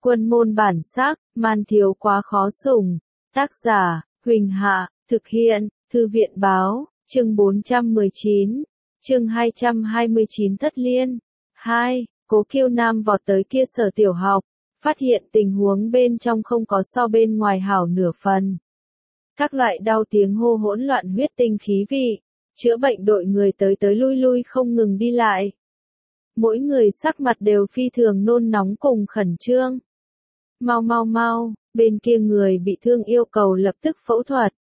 Quân môn bản sắc, man thiếu quá khó sủng. Tác giả, Huỳnh Hạ, thực hiện, Thư viện báo, chương 419, chương 229 Thất Liên. 2. Cố Kiêu Nam vọt tới kia sở tiểu học, phát hiện tình huống bên trong không có so bên ngoài hảo nửa phần. Các loại đau tiếng hô hỗn loạn huyết tinh khí vị, chữa bệnh đội người tới tới lui lui không ngừng đi lại. Mỗi người sắc mặt đều phi thường nôn nóng cùng khẩn trương. Mau mau mau, bên kia người bị thương yêu cầu lập tức phẫu thuật.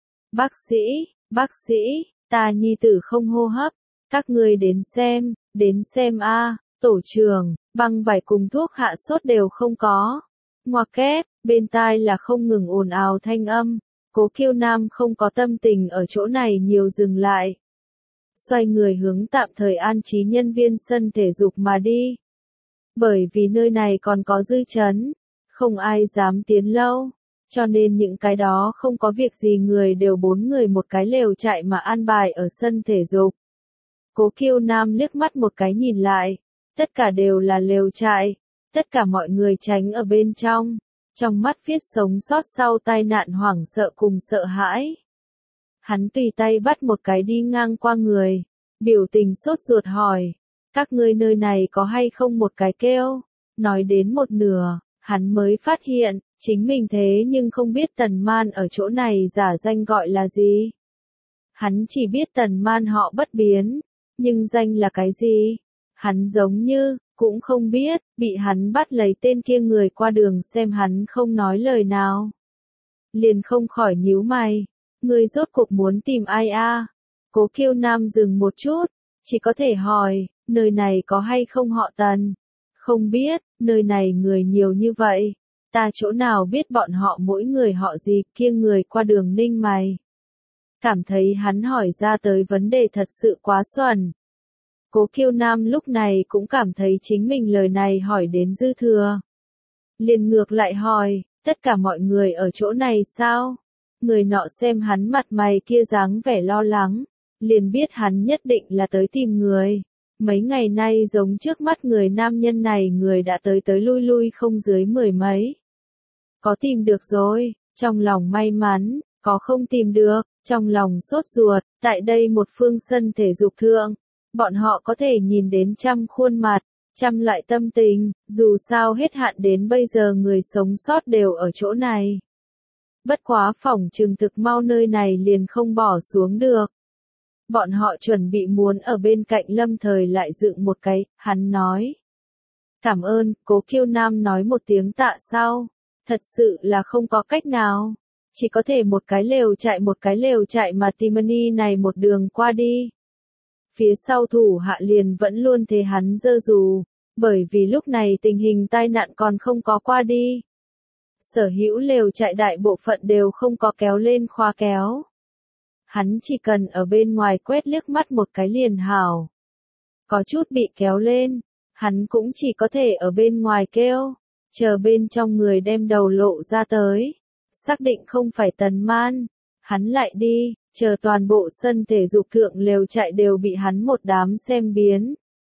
Bác sĩ, ta nhi tử không hô hấp, các ngươi đến xem a. Tổ trưởng, băng vải cùng thuốc hạ sốt đều không có. Ngoặc kép, bên tai là không ngừng ồn ào thanh âm. Cố Kiêu Nam không có tâm tình ở chỗ này nhiều dừng lại. Xoay người hướng tạm thời an trí nhân viên sân thể dục mà đi. Bởi vì nơi này còn có dư chấn, không ai dám tiến lâu, cho nên những cái đó không có việc gì người đều 4 người một cái lều trại mà an bài ở sân thể dục. Cố Kiêu Nam liếc mắt một cái nhìn lại, tất cả đều là lều trại, tất cả mọi người tránh ở bên trong mắt viết sống sót sau tai nạn hoảng sợ cùng sợ hãi. Hắn tùy tay bắt một cái đi ngang qua người, biểu tình sốt ruột hỏi, các ngươi nơi này có hay không một cái kêu, nói đến một nửa, hắn mới phát hiện, chính mình thế nhưng không biết Tần Man ở chỗ này giả danh gọi là gì. Hắn chỉ biết Tần Man họ bất biến, nhưng danh là cái gì? Hắn giống như, cũng không biết, bị hắn bắt lấy tên kia người qua đường xem hắn không nói lời nào. Liền không khỏi nhíu mày, người rốt cuộc muốn tìm ai a? Cố Kiêu Nam dừng một chút, chỉ có thể hỏi, nơi này có hay không họ Tần? Không biết, nơi này người nhiều như vậy, ta chỗ nào biết bọn họ mỗi người họ gì, kia người qua đường ninh mày. Cảm thấy hắn hỏi ra tới vấn đề thật sự quá xuẩn. Cố Kiêu Nam lúc này cũng cảm thấy chính mình lời này hỏi đến dư thừa. Liền ngược lại hỏi, tất cả mọi người ở chỗ này sao? Người nọ xem hắn mặt mày kia dáng vẻ lo lắng, liền biết hắn nhất định là tới tìm người. Mấy ngày nay giống trước mắt người nam nhân này người đã tới tới lui lui không dưới 10 mấy. Có tìm được rồi, trong lòng may mắn, có không tìm được, trong lòng sốt ruột, tại đây một phương sân thể dục thượng. Bọn họ có thể nhìn đến trăm khuôn mặt, trăm loại tâm tình, dù sao hết hạn đến bây giờ người sống sót đều ở chỗ này. Bất quá phỏng chừng thực mau nơi này liền không bỏ xuống được. Bọn họ chuẩn bị muốn ở bên cạnh lâm thời lại dựng một cái, hắn nói. Cảm ơn, Cố Kiêu Nam nói một tiếng tạ sau. Thật sự là không có cách nào. Chỉ có thể một cái lều trại mà Timony này một đường qua đi. Phía sau thủ hạ liền vẫn luôn thế hắn giơ dù, bởi vì lúc này tình hình tai nạn còn không có qua đi. Sở hữu lều trại đại bộ phận đều không có kéo lên khóa kéo. Hắn chỉ cần ở bên ngoài quét liếc mắt một cái liền hảo. Có chút bị kéo lên, hắn cũng chỉ có thể ở bên ngoài kêu, chờ bên trong người đem đầu lộ ra tới. Xác định không phải Tần Man, hắn lại đi, chờ toàn bộ sân thể dục thượng lều trại đều bị hắn một đám xem biến.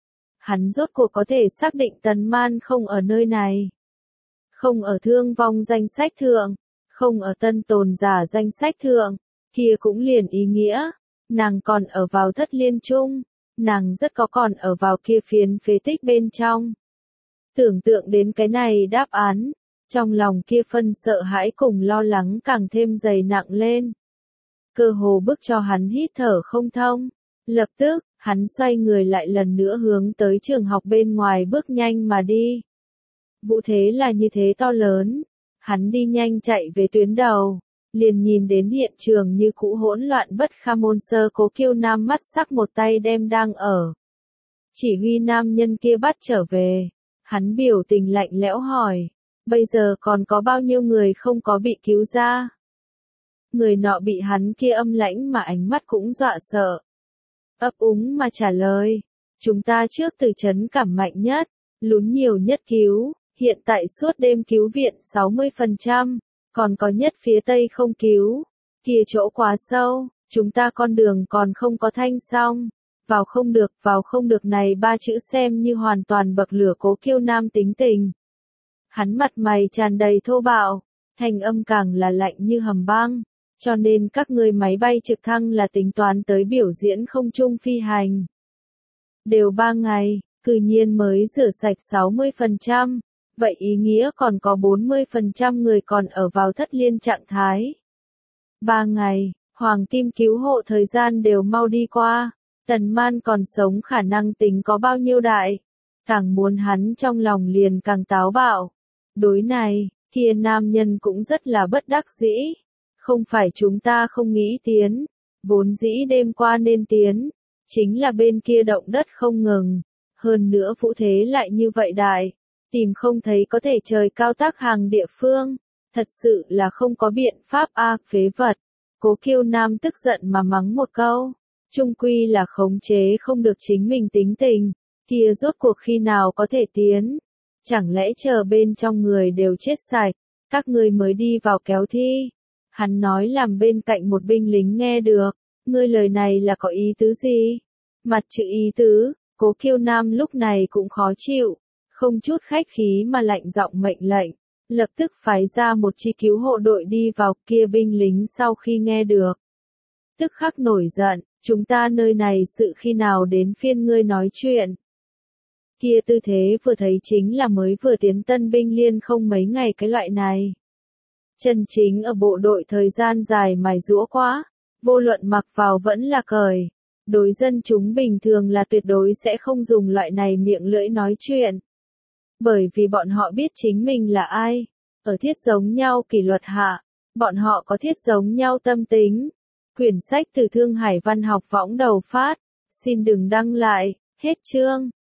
Hắn rốt cuộc có thể xác định Tần Man không ở nơi này. Không ở thương vong danh sách thượng, không ở tân tồn giả danh sách thượng, kia cũng liền ý nghĩa, nàng còn ở vào Thất Liên chung, nàng rất có còn ở vào kia phiến phế tích bên trong. Tưởng tượng đến cái này đáp án, trong lòng kia phân sợ hãi cùng lo lắng càng thêm dày nặng lên. Cơ hồ bức cho hắn hít thở không thông. Lập tức, hắn xoay người lại lần nữa hướng tới trường học bên ngoài bước nhanh mà đi. Vũ thế là như thế to lớn. Hắn đi nhanh chạy về tuyến đầu. Liền nhìn đến hiện trường như cũ hỗn loạn bất kham môn sơ. Cố Kiêu Nam mắt sắc một tay đem đang ở chỉ huy nam nhân kia bắt trở về. Hắn biểu tình lạnh lẽo hỏi, bây giờ còn có bao nhiêu người không có bị cứu ra? Người nọ bị hắn kia âm lãnh mà ánh mắt cũng dọa sợ. Ấp úng mà trả lời, chúng ta trước từ trấn cảm mạnh nhất, lún nhiều nhất cứu, hiện tại suốt đêm cứu viện 60%, còn có nhất phía tây không cứu, kia chỗ quá sâu, chúng ta con đường còn không có thanh xong, vào không được này 3 chữ xem như hoàn toàn bậc lửa Cố Kiêu Nam tính tình. Hắn mặt mày tràn đầy thô bạo, thanh âm càng là lạnh như hầm băng. Cho nên các ngươi máy bay trực thăng là tính toán tới biểu diễn không trung phi hành. Đều 3 ngày, cư nhiên mới rửa sạch 60%, vậy ý nghĩa còn có 40% người còn ở vào thất liên trạng thái. 3 ngày, hoàng kim cứu hộ thời gian đều mau đi qua, Tần Man còn sống khả năng tính có bao nhiêu đại, càng muốn hắn trong lòng liền càng táo bạo. Đối này, kia nam nhân cũng rất là bất đắc dĩ. Không phải chúng ta không nghĩ tiến, vốn dĩ đêm qua nên tiến, chính là bên kia động đất không ngừng, hơn nữa vũ thế lại như vậy đại, tìm không thấy có thể trời cao tác hàng địa phương, thật sự là không có biện pháp phế vật. Cố Kiêu Nam tức giận mà mắng một câu, chung quy là khống chế không được chính mình tính tình, kia rốt cuộc khi nào có thể tiến, chẳng lẽ chờ bên trong người đều chết sạch, các ngươi mới đi vào kéo thi. Hắn nói làm bên cạnh một binh lính nghe được, ngươi lời này là có ý tứ gì? Mặt chữ ý tứ, Cố Kiêu Nam lúc này cũng khó chịu, không chút khách khí mà lạnh giọng mệnh lệnh, lập tức phái ra một chi cứu hộ đội đi vào. Kia binh lính sau khi nghe được, tức khắc nổi giận, chúng ta nơi này sự khi nào đến phiên ngươi nói chuyện. Kia tư thế vừa thấy chính là mới vừa tiến tân binh liên không mấy ngày cái loại này. Chân chính ở bộ đội thời gian dài mài giũa quá, vô luận mặc vào vẫn là cởi. Đối dân chúng bình thường là tuyệt đối sẽ không dùng loại này miệng lưỡi nói chuyện. Bởi vì bọn họ biết chính mình là ai, ở thiết giống nhau kỷ luật hạ, bọn họ có thiết giống nhau tâm tính. Quyển sách từ Thương Hải Văn học võng đầu phát, xin đừng đăng lại, hết chương.